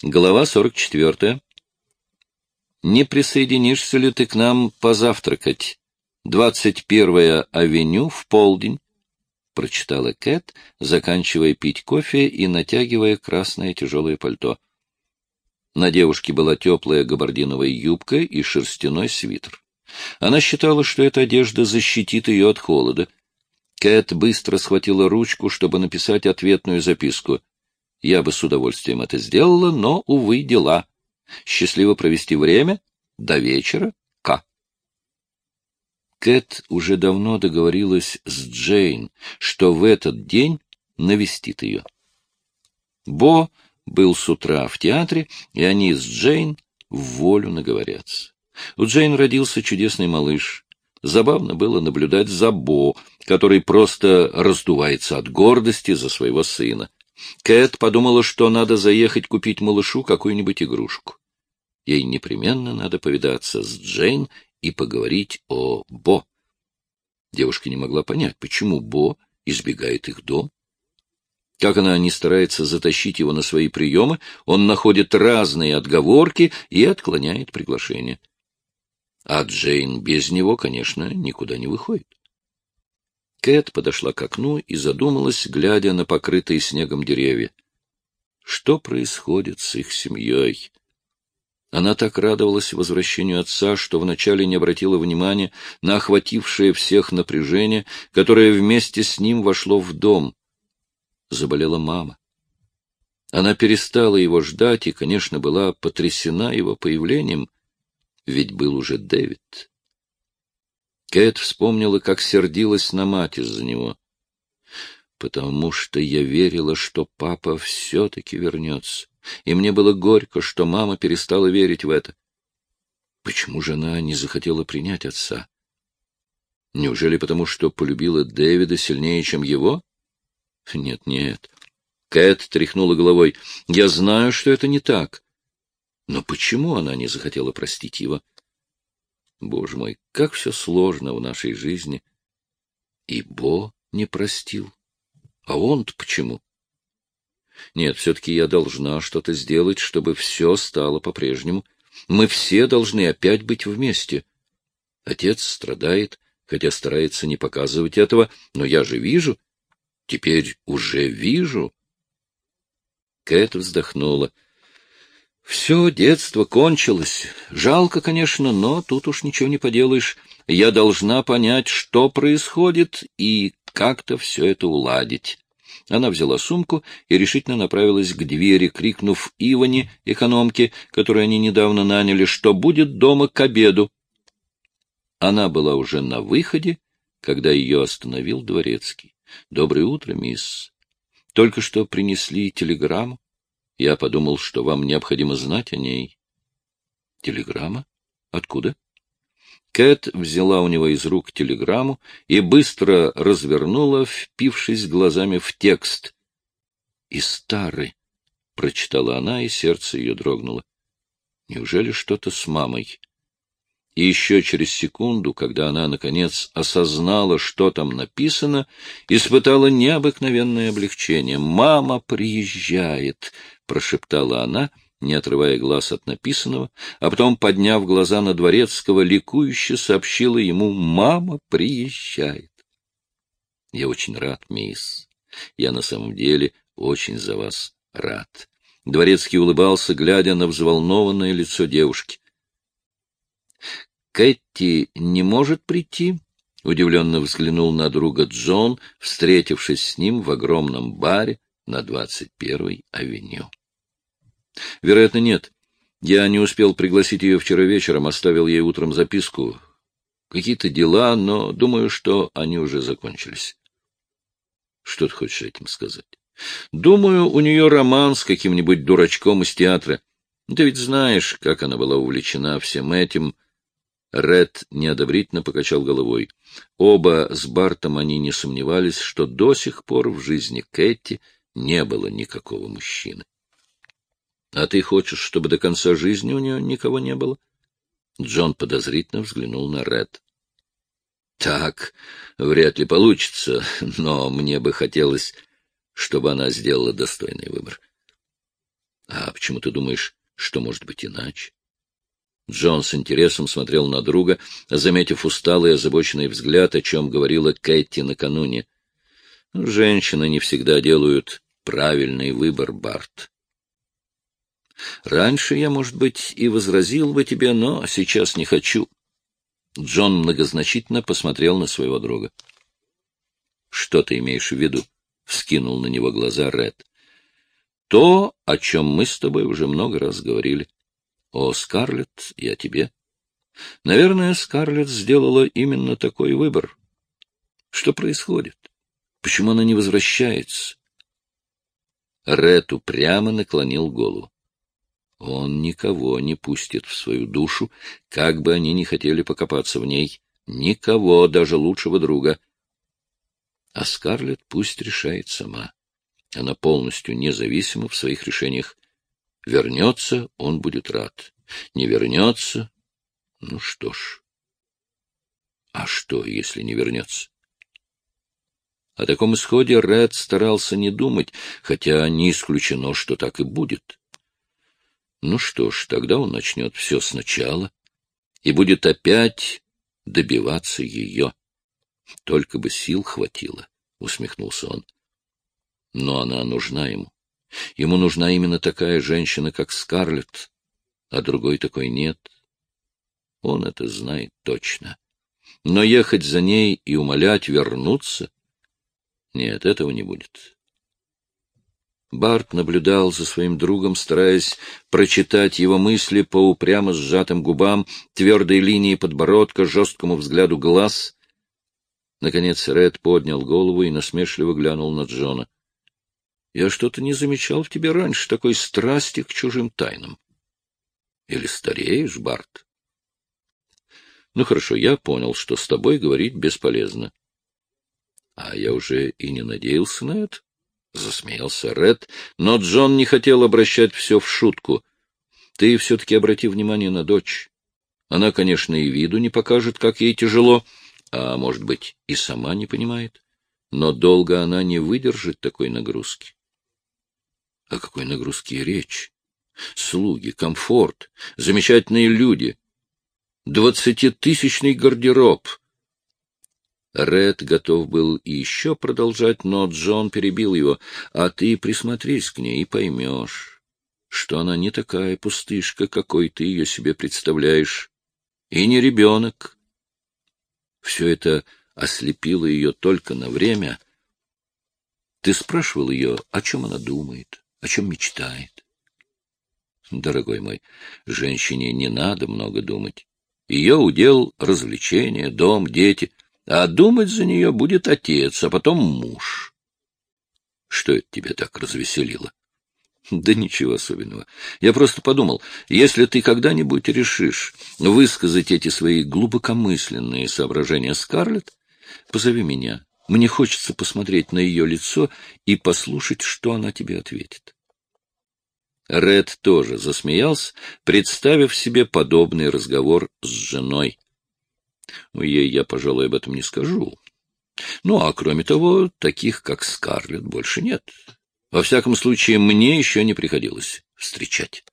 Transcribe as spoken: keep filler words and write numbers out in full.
Глава сорок четвертая. «Не присоединишься ли ты к нам позавтракать? двадцать первая авеню в полдень», — прочитала Кэт, заканчивая пить кофе и натягивая красное тяжелое пальто. На девушке была теплая габардиновая юбка и шерстяной свитер. Она считала, что эта одежда защитит ее от холода. Кэт быстро схватила ручку, чтобы написать ответную записку. «Я бы с удовольствием это сделала, но, увы, дела. Счастливо провести время. До вечера. К». Кэт уже давно договорилась с Джейн, что в этот день навестит ее. Бо был с утра в театре, и они с Джейн в волю наговорятся. У Джейн родился чудесный малыш. Забавно было наблюдать за Бо, который просто раздувается от гордости за своего сына. Кэт подумала, что надо заехать купить малышу какую-нибудь игрушку. Ей непременно надо повидаться с Джейн и поговорить о Бо. Девушка не могла понять, почему Бо избегает их дом. Как она не старается затащить его на свои приемы, он находит разные отговорки и отклоняет приглашение. А Джейн без него, конечно, никуда не выходит. Кэт подошла к окну и задумалась, глядя на покрытые снегом деревья. Что происходит с их семьей? Она так радовалась возвращению отца, что вначале не обратила внимания на охватившее всех напряжение, которое вместе с ним вошло в дом. Заболела мама. Она перестала его ждать и, конечно, была потрясена его появлением, ведь был уже Дэвид. Кэт вспомнила, как сердилась на мать из-за него. «Потому что я верила, что папа все-таки вернется, и мне было горько, что мама перестала верить в это. Почему же она не захотела принять отца? Неужели потому, что полюбила Дэвида сильнее, чем его? Нет, нет». Кэт тряхнула головой. «Я знаю, что это не так. Но почему она не захотела простить его? Боже мой, как все сложно в нашей жизни. И Бо не простил. А он-то почему? Нет, все-таки я должна что-то сделать, чтобы все стало по-прежнему. Мы все должны опять быть вместе. Отец страдает, хотя старается не показывать этого, но я же вижу. Теперь уже вижу». Кэт вздохнула. «Все, детство кончилось. Жалко, конечно, но тут уж ничего не поделаешь. Я должна понять, что происходит, и как-то все это уладить». Она взяла сумку и решительно направилась к двери, крикнув Иване, экономке, которую они недавно наняли, что будет дома к обеду. Она была уже на выходе, когда ее остановил дворецкий. «Доброе утро, мисс. Только что принесли телеграмму. Я подумал, что вам необходимо знать о ней». «Телеграмма? Откуда?» Кэт взяла у него из рук телеграмму и быстро развернула, впившись глазами в текст. «Из Тары», — прочитала она, и сердце ее дрогнуло. «Неужели что-то с мамой?» И еще через секунду, когда она, наконец, осознала, что там написано, испытала необыкновенное облегчение. «Мама приезжает», — прошептала она, не отрывая глаз от написанного, а потом, подняв глаза на дворецкого, ликующе сообщила ему: «Мама приезжает». «Я очень рад, мисс. Я на самом деле очень за вас рад». Дворецкий улыбался, глядя на взволнованное лицо девушки. «Кэти не может прийти?» — удивленно взглянул на друга Джон, встретившись с ним в огромном баре на двадцать первой авеню. «Вероятно, нет. Я не успел пригласить ее вчера вечером, оставил ей утром записку. Какие-то дела, но думаю, что они уже закончились». «Что ты хочешь этим сказать?» «Думаю, у нее роман с каким-нибудь дурачком из театра. Ты ведь знаешь, как она была увлечена всем этим». Ред неодобрительно покачал головой. Оба с Бартом они не сомневались, что до сих пор в жизни Кэти не было никакого мужчины. — А ты хочешь, чтобы до конца жизни у нее никого не было? Джон подозрительно взглянул на Ред. — Так вряд ли получится, но мне бы хотелось, чтобы она сделала достойный выбор. — А почему? почему ты думаешь, что может быть иначе? Джон с интересом смотрел на друга, заметив усталый, озабоченный взгляд, о чем говорила Кэти накануне. Женщины не всегда делают правильный выбор, Барт. Раньше я, может быть, и возразил бы тебе, но сейчас не хочу. Джон многозначительно посмотрел на своего друга. — Что ты имеешь в виду? — вскинул на него глаза Ред. — То, о чем мы с тобой уже много раз говорили. О Скарлетт и о тебе. Наверное, Скарлетт сделала именно такой выбор. Что происходит? Почему она не возвращается? Ред упрямо наклонил голову. Он никого не пустит в свою душу, как бы они ни хотели покопаться в ней. Никого, даже лучшего друга. А Скарлетт пусть решает сама. Она полностью независима в своих решениях. Вернется, он будет рад. Не вернется, ну что ж. А что, если не вернется? О таком исходе Ред старался не думать, хотя не исключено, что так и будет. Ну что ж, тогда он начнет все сначала и будет опять добиваться ее. Только бы сил хватило, — усмехнулся он. Но она нужна ему. Ему нужна именно такая женщина, как Скарлетт, а другой такой нет. Он это знает точно. Но ехать за ней и умолять вернуться — нет, этого не будет. Барт наблюдал за своим другом, стараясь прочитать его мысли по упрямо сжатым губам, твердой линии подбородка, жесткому взгляду глаз. Наконец Ред поднял голову и насмешливо глянул на Джона. — Я что-то не замечал в тебе раньше такой страсти к чужим тайнам. Или стареешь, Барт? — Ну, хорошо, я понял, что с тобой говорить бесполезно. — А я уже и не надеялся на это. — засмеялся Ред, но Джон не хотел обращать все в шутку. — Ты все-таки обрати внимание на дочь. Она, конечно, и виду не покажет, как ей тяжело, а, может быть, и сама не понимает, но долго она не выдержит такой нагрузки. О какой нагрузке речь? Слуги, комфорт, замечательные люди, двадцатитысячный гардероб. Ред готов был и еще продолжать, но Джон перебил его. А ты присмотрись к ней и поймешь, что она не такая пустышка, какой ты ее себе представляешь, и не ребенок. Все это ослепило ее только на время. Ты спрашивал ее, о чем она думает, о чем мечтает. Дорогой мой, женщине не надо много думать. Ее удел — развлечения, дом, дети — а думать за нее будет отец, а потом муж. Что это тебя так развеселило? Да ничего особенного. Я просто подумал, если ты когда-нибудь решишь высказать эти свои глубокомысленные соображения Скарлетт, позови меня. Мне хочется посмотреть на ее лицо и послушать, что она тебе ответит. Ред тоже засмеялся, представив себе подобный разговор с женой. Ей я, пожалуй, об этом не скажу. Ну, а кроме того, таких, как Скарлетт, больше нет. Во всяком случае, мне еще не приходилось встречать.